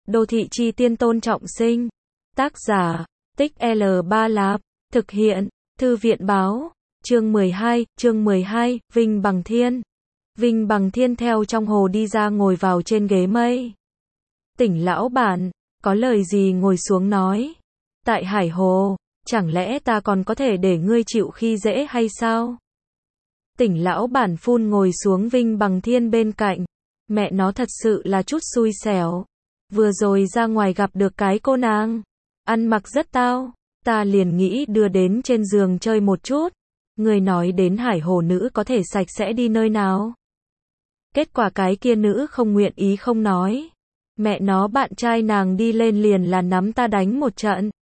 Đô thị chi tiên Tôn Trọng Sinh. Tác giả, Tích L Ba Lạp. Thực hiện, Thư viện Báo. Chương 12, Vinh Bằng Thiên. Vinh Bằng Thiên theo trong hồ đi ra ngồi vào trên ghế mây. Tỉnh lão bản, có lời gì ngồi xuống nói. Tại Hải Hồ, chẳng lẽ ta còn có thể để ngươi chịu khi dễ hay sao? Tỉnh lão bản phun ngồi xuống Vinh Bằng Thiên bên cạnh. Mẹ nó thật sự là chút xui xẻo. Vừa rồi ra ngoài gặp được cái cô nàng. Ăn mặc rất tao. Ta liền nghĩ đưa đến trên giường chơi một chút. Người nói đến Hải Hồ nữ có thể sạch sẽ đi nơi nào. Kết quả cái kia nữ không nguyện ý không nói. Mẹ nó bạn trai nàng đi lên liền là nắm ta đánh một trận.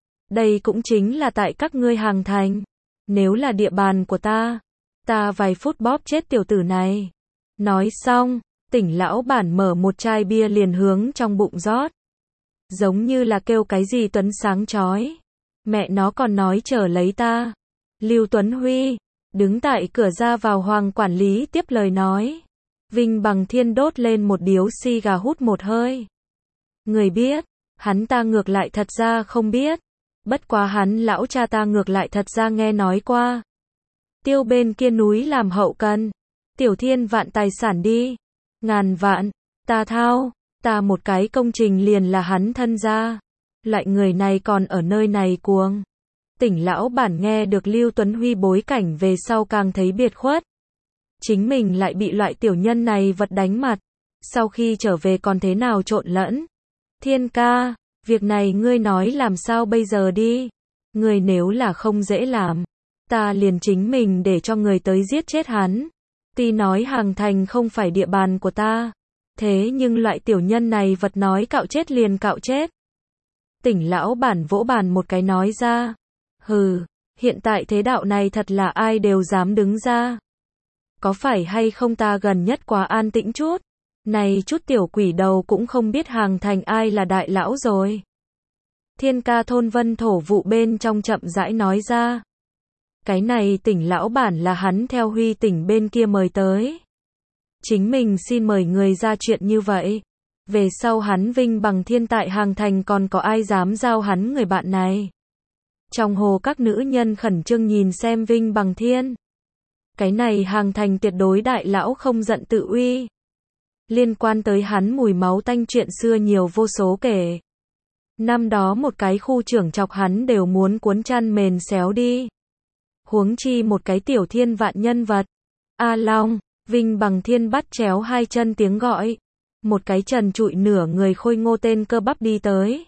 Đây cũng chính là tại các ngươi Hàng Thành. Nếu là địa bàn của ta vài phút bóp chết tiểu tử này. Nói xong, tỉnh lão bản mở một chai bia liền hướng trong bụng rót. Giống như là kêu cái gì Tuấn sáng chói. Mẹ nó còn nói chờ lấy ta. Lưu Tuấn Huy, đứng tại cửa ra vào Hoàng quản lý tiếp lời nói. Vinh Bằng Thiên đốt lên một điếu xì gà hút một hơi. Người biết, hắn ta ngược lại thật ra không biết. Bất quá hắn lão cha ta ngược lại thật ra nghe nói qua. Tiêu bên kia núi làm hậu cần. Tiểu Thiên vạn tài sản đi. Ngàn vạn, ta thao, ta một cái công trình liền là hắn thân gia. Loại người này còn ở nơi này cuồng. Tỉnh lão bản nghe được Lưu Tuấn Huy bối cảnh về sau càng thấy biệt khuất. Chính mình lại bị loại tiểu nhân này vật đánh mặt. Sau khi trở về còn thế nào trộn lẫn. Thiên ca, việc này ngươi nói làm sao bây giờ đi. Ngươi nếu là không dễ làm, ta liền chính mình để cho người tới giết chết hắn. Tuy nói Hàng Thành không phải địa bàn của ta. Thế nhưng loại tiểu nhân này vật nói cạo chết liền cạo chết. Tỉnh lão bản vỗ bàn một cái nói ra. Hừ, hiện tại thế đạo này thật là ai đều dám đứng ra. Có phải hay không ta gần nhất quá an tĩnh chút. Này chút tiểu quỷ đầu cũng không biết Hàng Thành ai là đại lão rồi. Thiên ca thôn Vân Thổ vụ bên trong chậm rãi nói ra. Cái này tỉnh lão bản là hắn theo Huy tỉnh bên kia mời tới. Chính mình xin mời người ra chuyện như vậy. Về sau hắn Vinh Bằng Thiên tại Hàng Thành còn có ai dám giao hắn người bạn này. Trong hồ các nữ nhân khẩn trương nhìn xem Vinh Bằng Thiên. Cái này Hàng Thành tuyệt đối đại lão không giận tự uy. Liên quan tới hắn mùi máu tanh chuyện xưa nhiều vô số kể. Năm đó một cái khu trưởng chọc hắn đều muốn cuốn chăn mền xéo đi. Huống chi một cái tiểu thiên vạn nhân vật. A Long, Vinh Bằng Thiên bắt chéo hai chân tiếng gọi. Một cái trần trụi nửa người khôi ngô tên cơ bắp đi tới.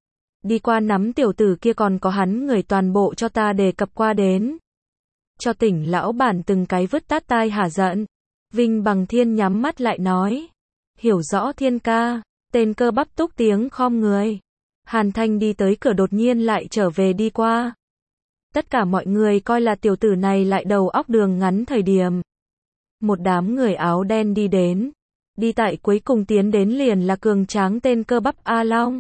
Đi qua nắm tiểu tử kia còn có hắn người toàn bộ cho ta đề cập qua đến. Cho tỉnh lão bản từng cái vứt tát tai hả giận. Vinh Bằng Thiên nhắm mắt lại nói. Hiểu rõ Thiên ca, tên cơ bắp túc tiếng khom người. Hàn Thanh đi tới cửa đột nhiên lại trở về đi qua. Tất cả mọi người coi là tiểu tử này lại đầu óc đường ngắn thời điểm. Một đám người áo đen đi đến. Đi tại cuối cùng tiến đến liền là cường tráng tên cơ bắp A Long.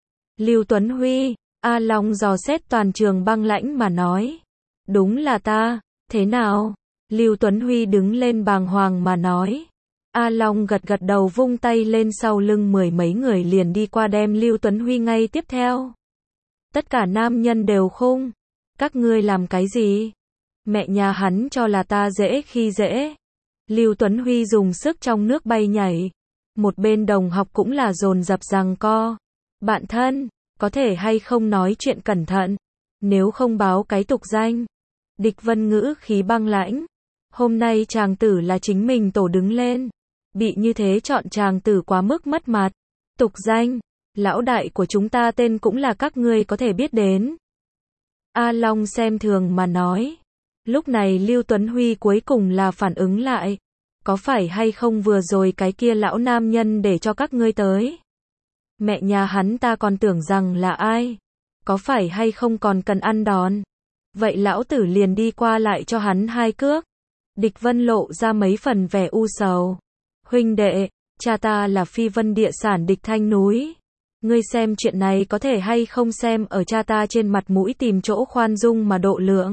Lưu Tuấn Huy, A Long dò xét toàn trường băng lãnh mà nói. Đúng là ta, thế nào? Lưu Tuấn Huy đứng lên bàng hoàng mà nói. A Long gật gật đầu vung tay lên sau lưng mười mấy người liền đi qua đem Lưu Tuấn Huy ngay tiếp theo. Tất cả nam nhân đều khung. Các ngươi làm cái gì? Mẹ nhà hắn cho là ta dễ khi dễ. Lưu Tuấn Huy dùng sức trong nước bay nhảy. Một bên đồng học cũng là dồn dập giằng co. Bạn thân, có thể hay không nói chuyện cẩn thận. Nếu không báo cái tục danh. Địch Vân ngữ khí băng lãnh. Hôm nay chàng tử là chính mình tổ đứng lên. Bị như thế chọn chàng tử quá mức mất mặt. Tục danh, lão đại của chúng ta tên cũng là các ngươi có thể biết đến. A Long xem thường mà nói. Lúc này Lưu Tuấn Huy cuối cùng là phản ứng lại. Có phải hay không vừa rồi cái kia lão nam nhân để cho các ngươi tới? Mẹ nhà hắn ta còn tưởng rằng là ai? Có phải hay không còn cần ăn đòn? Vậy lão tử liền đi qua lại cho hắn hai cước. Địch Vân lộ ra mấy phần vẻ u sầu. Huynh đệ, cha ta là Phi Vân địa sản Địch Thanh Núi. Ngươi xem chuyện này có thể hay không xem ở cha ta trên mặt mũi tìm chỗ khoan dung mà độ lượng.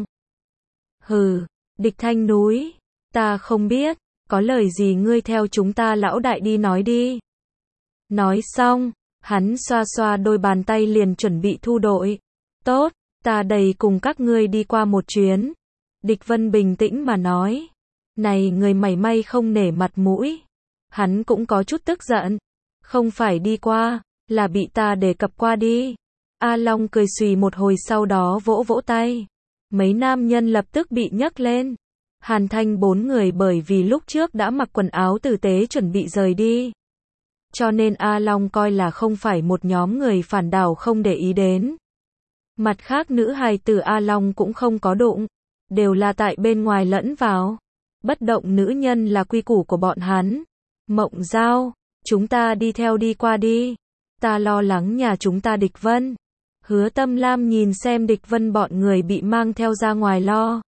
Hừ, Địch Thanh Núi, ta không biết, có lời gì ngươi theo chúng ta lão đại đi nói đi. Nói xong, Hắn xoa xoa đôi bàn tay liền chuẩn bị thu đội. Tốt, ta đầy cùng các ngươi đi qua một chuyến. Địch Vân bình tĩnh mà nói. Này người mảy may không nể mặt mũi. Hắn cũng có chút tức giận. Không phải đi qua, là bị ta đề cập qua đi. A Long cười xùy một hồi sau đó vỗ vỗ tay. Mấy nam nhân lập tức bị nhấc lên. Hàn Thanh 4 người bởi vì lúc trước đã mặc quần áo tử tế chuẩn bị rời đi. Cho nên A Long coi là không phải một nhóm người phản đảo không để ý đến. Mặt khác nữ hài tử A Long cũng không có đụng. Đều là tại bên ngoài lẫn vào. Bất động nữ nhân là quy củ của bọn hắn. Mộng Giao, chúng ta đi theo đi qua đi. Ta lo lắng nhà chúng ta Địch Vân. Hứa Tâm Lam nhìn xem Địch Vân bọn người bị mang theo ra ngoài lo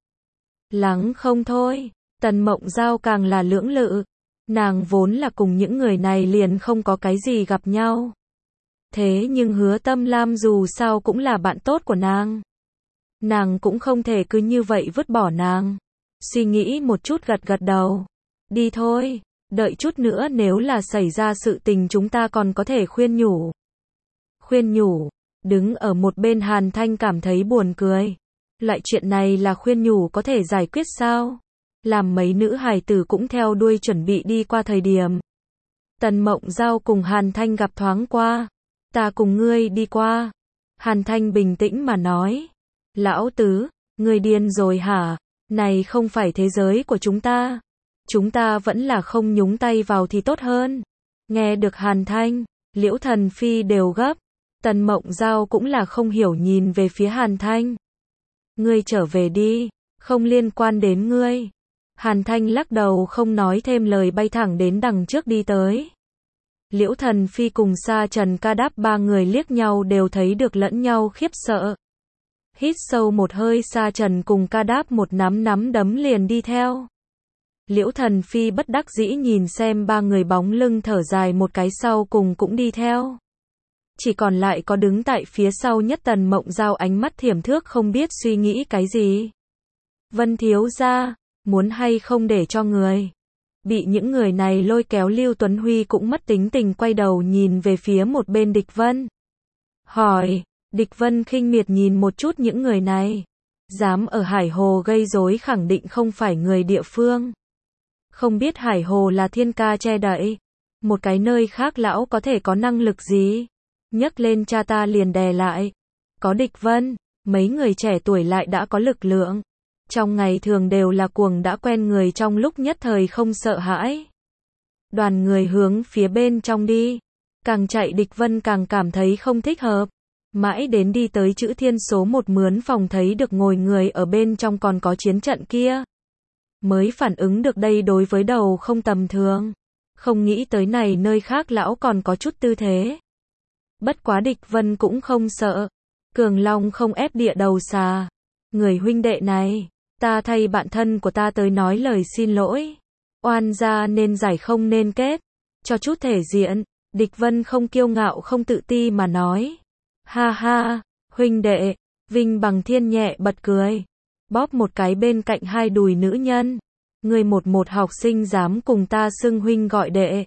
lắng không thôi. Tần Mộng Giao càng là lưỡng lự. Nàng vốn là cùng những người này liền không có cái gì gặp nhau. Thế nhưng Hứa Tâm Lam dù sao cũng là bạn tốt của nàng. Nàng cũng không thể cứ như vậy vứt bỏ nàng. Suy nghĩ một chút gật gật đầu. Đi thôi, đợi chút nữa nếu là xảy ra sự tình chúng ta còn có thể khuyên nhủ. Khuyên nhủ, đứng ở một bên Hàn Thanh cảm thấy buồn cười. Loại chuyện này là khuyên nhủ có thể giải quyết sao? Làm mấy nữ hài tử cũng theo đuôi chuẩn bị đi qua thời điểm. Tần Mộng Giao cùng Hàn Thanh gặp thoáng qua. Ta cùng ngươi đi qua. Hàn Thanh bình tĩnh mà nói. Lão tứ, ngươi điên rồi hả? Này không phải thế giới của chúng ta. Chúng ta vẫn là không nhúng tay vào thì tốt hơn. Nghe được Hàn Thanh, Liễu Thần Phi đều gấp. Tần Mộng Giao cũng là không hiểu nhìn về phía Hàn Thanh. Ngươi trở về đi, không liên quan đến ngươi. Hàn Thanh lắc đầu không nói thêm lời bay thẳng đến đằng trước đi tới. Liễu Thần Phi cùng Sa Trần Ca Đáp ba người liếc nhau đều thấy được lẫn nhau khiếp sợ. Hít sâu một hơi Sa Trần cùng Ca Đáp một nắm đấm liền đi theo. Liễu Thần Phi bất đắc dĩ nhìn xem ba người bóng lưng thở dài một cái sau cùng cũng đi theo. Chỉ còn lại có đứng tại phía sau nhất Tần Mộng Giao ánh mắt thiểm thước không biết suy nghĩ cái gì. Vân thiếu gia, muốn hay không để cho người. Bị những người này lôi kéo Lưu Tuấn Huy cũng mất tính tình quay đầu nhìn về phía một bên Địch Vân. Hỏi, Địch Vân khinh miệt nhìn một chút những người này. Dám ở Hải Hồ gây rối khẳng định không phải người địa phương. Không biết Hải Hồ là thiên ca che đậy. Một cái nơi khác lão có thể có năng lực gì? Nhấc lên cha ta liền đè lại. Có Địch Vân, mấy người trẻ tuổi lại đã có lực lượng. Trong ngày thường đều là cuồng đã quen người trong lúc nhất thời không sợ hãi. Đoàn người hướng phía bên trong đi. Càng chạy Địch Vân càng cảm thấy không thích hợp. Mãi đến đi tới chữ Thiên số 1 mướn phòng thấy được ngồi người ở bên trong còn có chiến trận kia. Mới phản ứng được đây đối với đầu không tầm thường. Không nghĩ tới này nơi khác lão còn có chút tư thế. Bất quá Địch Vân cũng không sợ. Cường Long không ép địa đầu xà. Người huynh đệ này, ta thay bạn thân của ta tới nói lời xin lỗi. Oan gia nên giải không nên kết. Cho chút thể diện, Địch Vân không kiêu ngạo không tự ti mà nói. Ha ha, huynh đệ, Vinh Bằng Thiên nhẹ bật cười. Bóp một cái bên cạnh hai đùi nữ nhân. Người một học sinh dám cùng ta xưng huynh gọi đệ.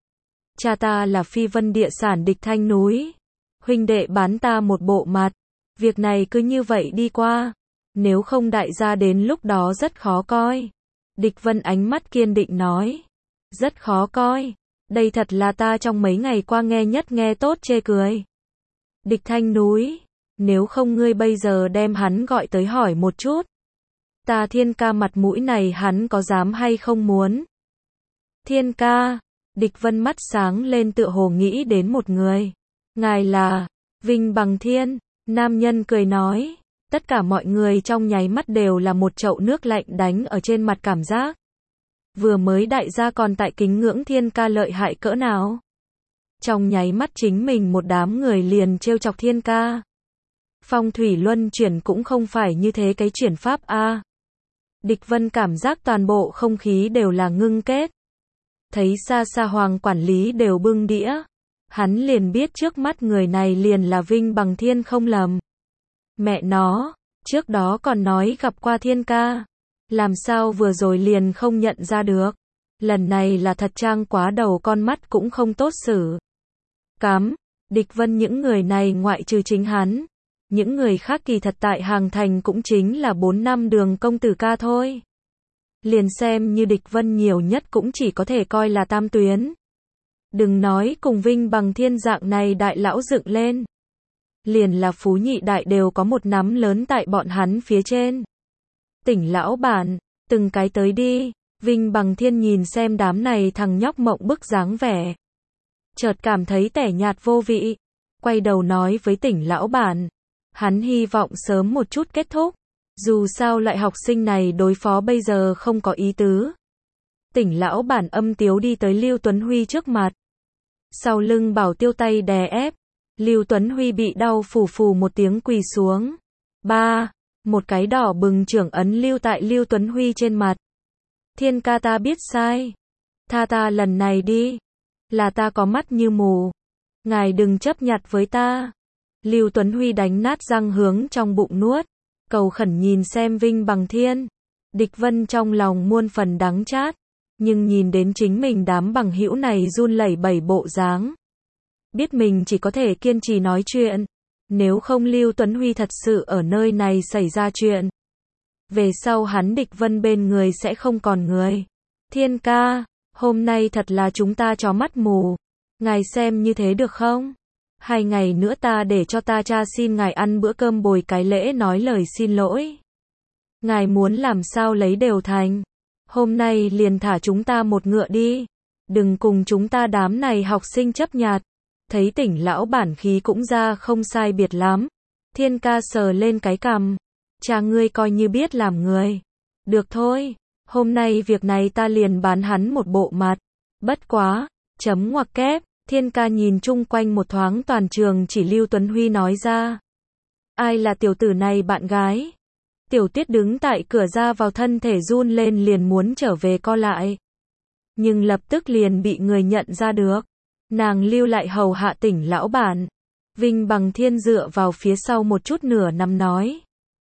Cha ta là Phi Vân địa sản Địch Thanh Núi. Huynh đệ bán ta một bộ mặt. Việc này cứ như vậy đi qua. Nếu không đại gia đến lúc đó rất khó coi. Địch Vân ánh mắt kiên định nói. Rất khó coi. Đây thật là ta trong mấy ngày qua nghe nhất nghe tốt chê cười. Địch Thanh Núi. Nếu không ngươi bây giờ đem hắn gọi tới hỏi một chút. Ta Thiên ca mặt mũi này hắn có dám hay không muốn. Thiên ca. Địch Vân mắt sáng lên tựa hồ nghĩ đến một người. Ngài là Vinh Bằng Thiên. Nam nhân cười nói. Tất cả mọi người trong nháy mắt đều là một chậu nước lạnh đánh ở trên mặt cảm giác. Vừa mới đại gia còn tại kính ngưỡng Thiên ca lợi hại cỡ nào. Trong nháy mắt chính mình một đám người liền trêu chọc Thiên ca. Phong thủy luân chuyển cũng không phải như thế cái chuyển pháp a. Địch Vân cảm giác toàn bộ không khí đều là ngưng kết. Thấy xa xa Hoàng quản lý đều bưng đĩa. Hắn liền biết trước mắt người này liền là Vinh Bằng Thiên không lầm. Mẹ nó, trước đó còn nói gặp qua Thiên ca. Làm sao vừa rồi liền không nhận ra được. Lần này là thật trang quá đầu con mắt cũng không tốt xử. Cắm, Địch Vân những người này ngoại trừ chính hắn, những người khác kỳ thật tại Hàng Thành cũng chính là 4 năm đường công tử ca thôi. Liền xem như Địch Vân nhiều nhất cũng chỉ có thể coi là tam tuyến. Đừng nói cùng Vinh Bằng Thiên dạng này đại lão dựng lên. Liền là Phú Nhị Đại đều có một nắm lớn tại bọn hắn phía trên. Tỉnh lão bản, từng cái tới đi. Vinh Bằng Thiên nhìn xem đám này thằng nhóc mộng bức dáng vẻ. Chợt cảm thấy tẻ nhạt vô vị. Quay đầu nói với tỉnh lão bản. Hắn hy vọng sớm một chút kết thúc. Dù sao loại học sinh này đối phó bây giờ không có ý tứ. Tỉnh lão bản âm tiếu đi tới Lưu Tuấn Huy trước mặt. Sau lưng Bảo Tiêu tay đè ép. Lưu Tuấn Huy bị đau phù phù một tiếng quỳ xuống. Một cái đỏ bừng trưởng ấn lưu tại Lưu Tuấn Huy trên mặt. Thiên ca ta biết sai. Tha ta lần này đi. Là ta có mắt như mù. Ngài đừng chấp nhặt với ta. Lưu Tuấn Huy đánh nát răng hướng trong bụng nuốt. Cầu khẩn nhìn xem Vinh Bằng Thiên. Địch Vân trong lòng muôn phần đắng chát. Nhưng nhìn đến chính mình đám bằng hữu này run lẩy bẩy bộ dáng. Biết mình chỉ có thể kiên trì nói chuyện. Nếu không Lưu Tuấn Huy thật sự ở nơi này xảy ra chuyện. Về sau hắn Địch Vân bên người sẽ không còn người. Thiên ca, hôm nay thật là chúng ta chó mắt mù. Ngài xem như thế được không? 2 ngày nữa ta để cho ta cha xin ngài ăn bữa cơm bồi cái lễ nói lời xin lỗi. Ngài muốn làm sao lấy đều thành. Hôm nay liền thả chúng ta một ngựa đi. Đừng cùng chúng ta đám này học sinh chấp nhặt. Thấy tỉnh lão bản khí cũng ra không sai biệt lắm. Thiên ca sờ lên cái cằm. Cha ngươi coi như biết làm người. Được thôi. Hôm nay việc này ta liền bán hắn một bộ mặt. Bất quá. Chấm ngoặc kép. Thiên ca nhìn chung quanh một thoáng toàn trường chỉ Lưu Tuấn Huy nói ra. Ai là tiểu tử này bạn gái? Tiểu Tiết đứng tại cửa ra vào thân thể run lên liền muốn trở về co lại. Nhưng lập tức liền bị người nhận ra được. Nàng lưu lại hầu hạ tỉnh lão bản. Vinh Bằng Thiên dựa vào phía sau một chút nửa nằm nói.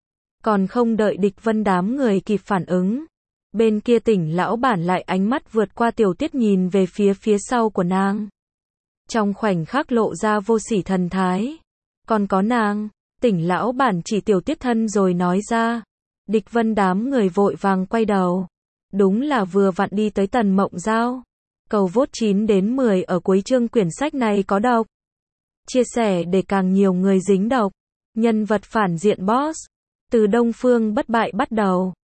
Còn không đợi Địch Vân đám người kịp phản ứng. Bên kia tỉnh lão bản lại ánh mắt vượt qua Tiểu Tiết nhìn về phía sau của nàng. Trong khoảnh khắc lộ ra vô sỉ thần thái. Còn có nàng, tỉnh lão bản chỉ Tiểu Tiết thân rồi nói ra. Địch Vân đám người vội vàng quay đầu. Đúng là vừa vặn đi tới Tần Mộng Giao. Cầu vote 9 đến 10 ở cuối chương quyển sách này có độc. Chia sẻ để càng nhiều người dính độc. Nhân vật phản diện boss. Từ Đông Phương bất bại bắt đầu.